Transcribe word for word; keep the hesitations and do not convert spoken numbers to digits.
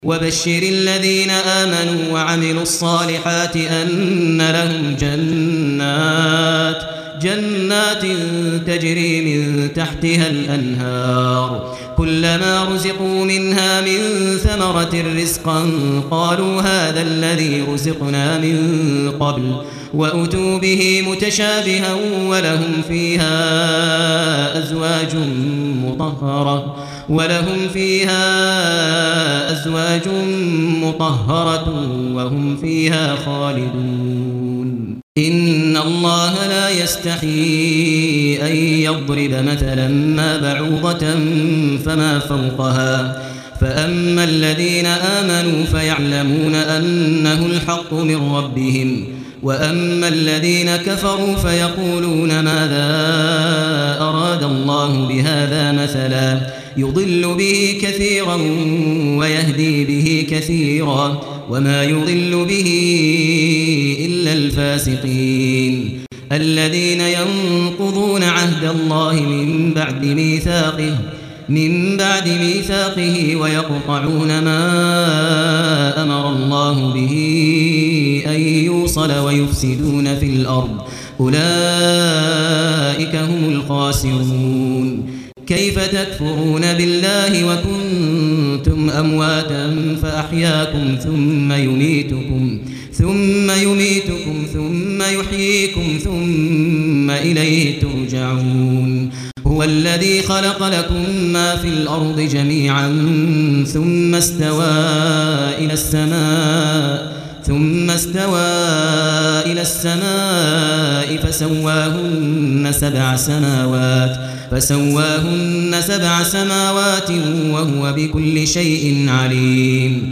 وبشر الذين آمنوا وعملوا الصالحات أن لهم جنات جنات تجري من تحتها الأنهار كلما رزقوا منها من ثمرة رزقا قالوا هذا الذي رزقنا من قبل وأتوا به متشابها ولهم فيها أزواج مطهرة ولهم فيها أزواج مطهرة وهم فيها خالدون إن الله لا يستحيي أن يضرب مثلا ما بعوضة فما فوقها فأما الذين آمنوا فيعلمون أنه الحق من ربهم وأما الذين كفروا فيقولون ماذا أراد الله بهذا مثلا يضل به كثيرا ويهدي به كثيرا وما يضل به إلا الفاسقين الذين ينقضون عهد الله من بعد ميثاقه من بعد ميثاقه ويقطعون ما أمر الله به أن يوصل ويفسدون في الأرض أولئك هم الخاسرون كيف تكفرون بالله وكنتم أمواتا فأحياكم ثم يميتكم ثم يميتكم ثم يحييكم ثم إليه ترجعون هو الذي خلق لكم ما في الأرض جميعا ثم استوى إلى السماء ثم استوى إلى السماء فسواهن سبع سماوات فسواهن سبع سماوات وهو بكل شيء عليم